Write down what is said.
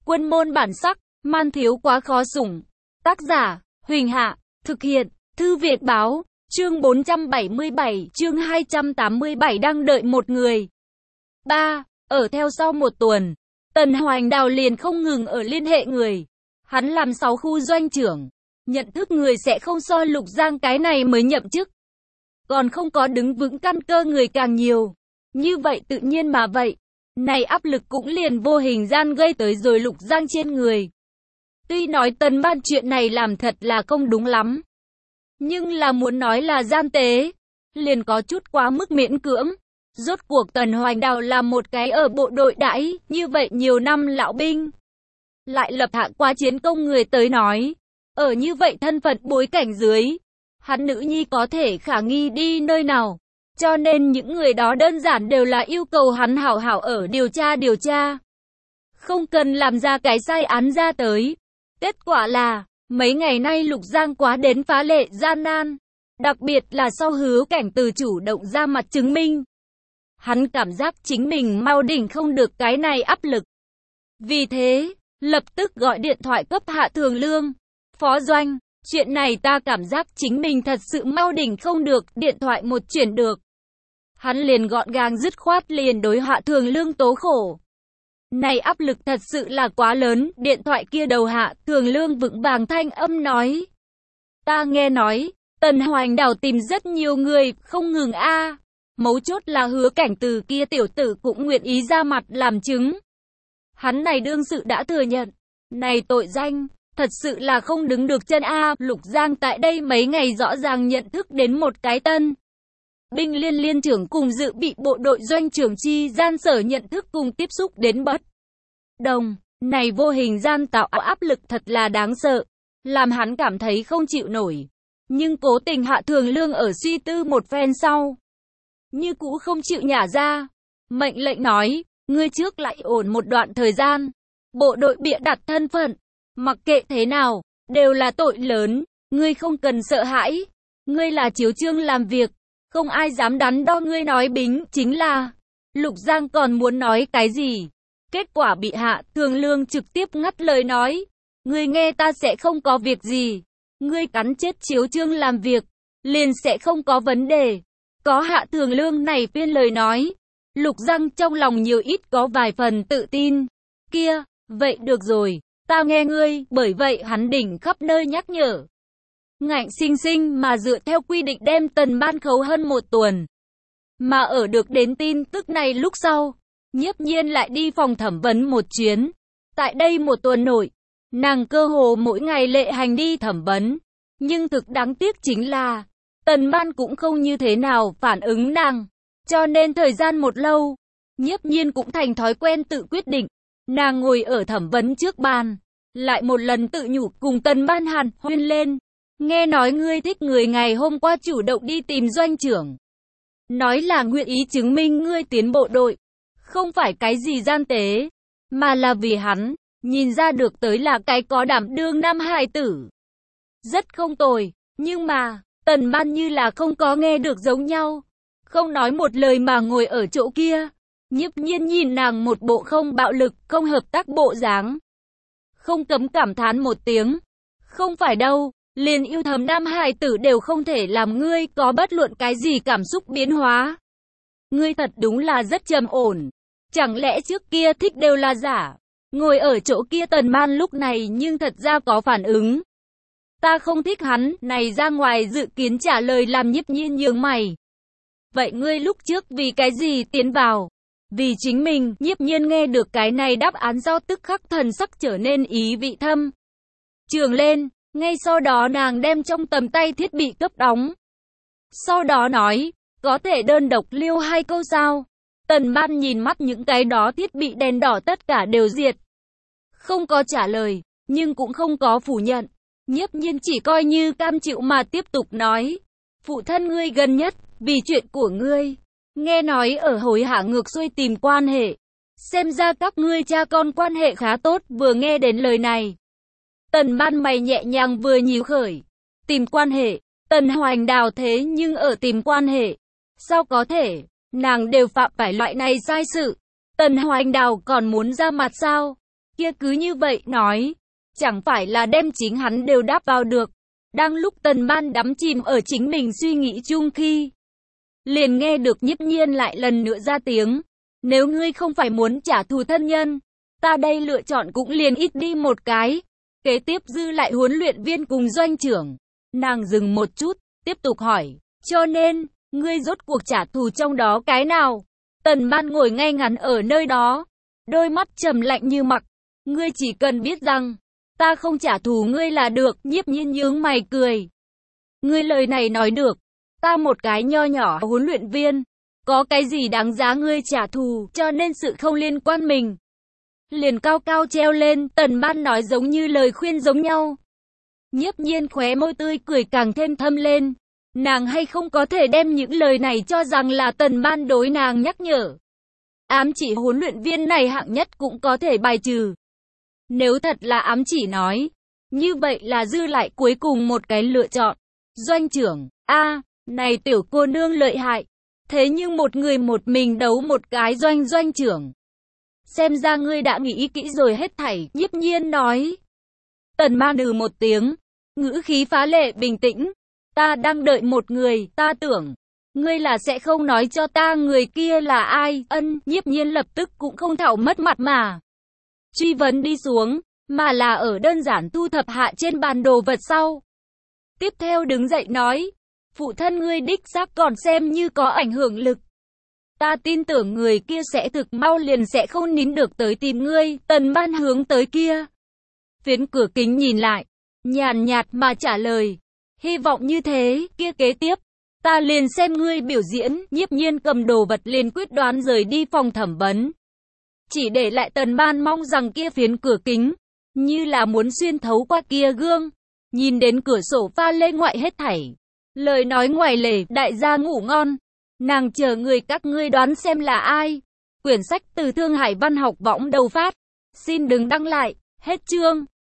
Quân môn bản sắc, man thiếu quá khó sủng. Tác giả, Huỳnh Hạ, thực hiện, Thư Việt Báo, chương 477, chương 287 đang đợi một người. 3. Ở theo sau một tuần, Tần Hoành Đào liền không ngừng ở liên hệ người. Hắn làm 6 khu doanh trưởng, nhận thức người sẽ không so Lục Giang cái này mới nhậm chức. Còn không có đứng vững căn cơ người càng nhiều. Như vậy tự nhiên mà vậy. Này áp lực cũng liền vô hình gian gây tới rồi Lục Giang trên người. Tuy nói Tần Ban chuyện này làm thật là không đúng lắm. Nhưng là muốn nói là gian tế, liền có chút quá mức miễn cưỡng. Rốt cuộc Tần Hoành Đào là một cái ở bộ đội đãi, như vậy nhiều năm lão binh. Lại lập hạ quá chiến công người tới nói. Ở như vậy thân phận bối cảnh dưới, hắn nữ nhi có thể khả nghi đi nơi nào. Cho nên những người đó đơn giản đều là yêu cầu hắn hảo hảo ở điều tra. Không cần làm ra cái sai án ra tới. Kết quả là, mấy ngày nay Lục Giang quá đến phá lệ gian nan. Đặc biệt là sau Hứa Cảnh Từ chủ động ra mặt chứng minh. Hắn cảm giác chính mình mau đỉnh không được cái này áp lực. Vì thế, lập tức gọi điện thoại cấp Hạ Thường Lương. Phó Doanh, chuyện này ta cảm giác chính mình thật sự mau đỉnh không được, điện thoại một chuyển được. Hắn liền gọn gàng dứt khoát liền đối Hạ Thường Lương tố khổ. Này áp lực thật sự là quá lớn, điện thoại kia đầu Hạ Thường Lương vững vàng thanh âm nói. Ta nghe nói, Tần Hoành Đào tìm rất nhiều người, không ngừng a. Mấu chốt là Hứa Cảnh Từ kia tiểu tử cũng nguyện ý ra mặt làm chứng. Hắn này đương sự đã thừa nhận. Này tội danh, thật sự là không đứng được chân a. Lục Giang tại đây mấy ngày rõ ràng nhận thức đến một cái tân binh liên trưởng cùng dự bị bộ đội doanh trưởng chi gian sở nhận thức cùng tiếp xúc đến bất đồng. Này vô hình gian tạo áp lực thật là đáng sợ, làm hắn cảm thấy không chịu nổi. Nhưng cố tình Hạ Thường Lương ở suy tư một phen sau, như cũ không chịu nhả ra. Mệnh lệnh nói, ngươi trước lại ổn một đoạn thời gian. Bộ đội bịa đặt thân phận, mặc kệ thế nào, đều là tội lớn. Ngươi không cần sợ hãi. Ngươi là chiếu chương làm việc. Không ai dám đắn đo ngươi nói bính, chính là. Lục Giang còn muốn nói cái gì? Kết quả bị Hạ Thường Lương trực tiếp ngắt lời nói. Ngươi nghe ta sẽ không có việc gì. Ngươi cắn chết chiếu chương làm việc, liền sẽ không có vấn đề. Có Hạ Thường Lương này phiên lời nói. Lục Giang trong lòng nhiều ít có vài phần tự tin. Kia, vậy được rồi, ta nghe ngươi, bởi vậy hắn đỉnh khắp nơi nhắc nhở. Ngạnh sinh sinh mà dựa theo quy định đem Tần Ban khấu hơn một tuần. Mà ở được đến tin tức này lúc sau, Nhiếp Nhiên lại đi phòng thẩm vấn một chuyến. Tại đây một tuần nội, nàng cơ hồ mỗi ngày lệ hành đi thẩm vấn. Nhưng thực đáng tiếc chính là, Tần Ban cũng không như thế nào phản ứng nàng. Cho nên thời gian một lâu, Nhiếp Nhiên cũng thành thói quen tự quyết định. Nàng ngồi ở thẩm vấn trước bàn, lại một lần tự nhủ cùng Tần Ban hàn huyên lên. Nghe nói ngươi thích người ngày hôm qua chủ động đi tìm doanh trưởng. Nói là nguyện ý chứng minh ngươi tiến bộ đội. Không phải cái gì gian tế, mà là vì hắn, nhìn ra được tới là cái có đảm đương nam hài tử. Rất không tồi, nhưng mà, Tần Ban như là không có nghe được giống nhau. Không nói một lời mà ngồi ở chỗ kia. Nhiếp Nhiên nhìn nàng một bộ không bạo lực, không hợp tác bộ dáng. Không cấm cảm thán một tiếng. Không phải đâu, liền yêu thầm nam hài tử đều không thể làm ngươi có bất luận cái gì cảm xúc biến hóa. Ngươi thật đúng là rất trầm ổn. Chẳng lẽ trước kia thích đều là giả? Ngồi ở chỗ kia Tần Ban lúc này nhưng thật ra có phản ứng. Ta không thích hắn, này ra ngoài dự kiến trả lời làm Nhiếp Nhiên nhướng mày. Vậy ngươi lúc trước vì cái gì tiến vào? Vì chính mình. Nhiếp Nhiên nghe được cái này đáp án do tức khắc thần sắc trở nên ý vị thâm trường lên. Ngay sau đó nàng đem trong tầm tay thiết bị cấp đóng. Sau đó nói, có thể đơn độc liêu 2 câu sao? Tần Ban nhìn mắt những cái đó thiết bị đèn đỏ tất cả đều diệt. Không có trả lời, nhưng cũng không có phủ nhận. Nhiếp Nhiên chỉ coi như cam chịu mà tiếp tục nói. Phụ thân ngươi gần nhất, vì chuyện của ngươi. Nghe nói ở hối hả ngược xuôi tìm quan hệ. Xem ra các ngươi cha con quan hệ khá tốt. Vừa nghe đến lời này, Tần Ban mày nhẹ nhàng vừa nhíu khởi. Tìm quan hệ, Tần Hoành Đào thế nhưng ở tìm quan hệ. Sao có thể, nàng đều phạm phải loại này sai sự. Tần Hoành Đào còn muốn ra mặt sao? kia cứ như vậy nói, chẳng phải là đem chính hắn đều đáp vào được. Đang lúc Tần Ban đắm chìm ở chính mình suy nghĩ chung khi, liền nghe được Nhiếp Nhiên lại lần nữa ra tiếng. Nếu ngươi không phải muốn trả thù thân nhân, ta đây lựa chọn cũng liền ít đi một cái. Kế tiếp dư lại huấn luyện viên cùng doanh trưởng. Nàng dừng một chút, tiếp tục hỏi, cho nên, ngươi rốt cuộc trả thù trong đó cái nào? Tần Ban ngồi ngay ngắn ở nơi đó, đôi mắt trầm lạnh như mặc. Ngươi chỉ cần biết rằng, ta không trả thù ngươi là được. Nhiếp Nhiên nhướng mày cười. Ngươi lời này nói được, ta một cái nho nhỏ huấn luyện viên, có cái gì đáng giá ngươi trả thù, cho nên sự không liên quan mình. Liền cao cao treo lên, Tần Ban nói giống như lời khuyên giống nhau. Nhiếp Nhiên khóe môi tươi cười càng thêm thâm lên. Nàng hay không có thể đem những lời này cho rằng là Tần Ban đối nàng nhắc nhở. Ám chỉ huấn luyện viên này hạng nhất cũng có thể bài trừ. Nếu thật là ám chỉ nói, như vậy là dư lại cuối cùng một cái lựa chọn. Doanh trưởng, này tiểu cô nương lợi hại. Thế nhưng một người một mình đấu một cái doanh trưởng. Xem ra ngươi đã nghĩ kỹ rồi hết thảy, Nhiếp Nhiên nói. Tần Ban một tiếng, ngữ khí phá lệ bình tĩnh. Ta đang đợi một người, ta tưởng, ngươi là sẽ không nói cho ta người kia là ai. Nhiếp Nhiên lập tức cũng không thảo mất mặt mà truy vấn đi xuống, mà là ở đơn giản thu thập hạ trên bàn đồ vật sau. Tiếp theo đứng dậy nói, phụ thân ngươi đích xác còn xem như có ảnh hưởng lực. Ta tin tưởng người kia sẽ thực mau liền sẽ không nín được tới tìm ngươi. Tần Ban hướng tới kia phiến cửa kính nhìn lại, nhàn nhạt mà trả lời, hy vọng như thế. Kia kế tiếp, ta liền xem ngươi biểu diễn. Nhiếp Nhiên cầm đồ vật liền quyết đoán rời đi phòng thẩm vấn, chỉ để lại Tần Ban mong rằng kia phiến cửa kính như là muốn xuyên thấu qua kia gương, nhìn đến cửa sổ pha lê ngoại hết thảy. Lời nói ngoài lề, đại gia ngủ ngon. Nàng chờ người các ngươi đoán xem là ai. Quyển sách từ Thương Hải Văn học võng đầu phát. Xin đừng đăng lại. Hết chương.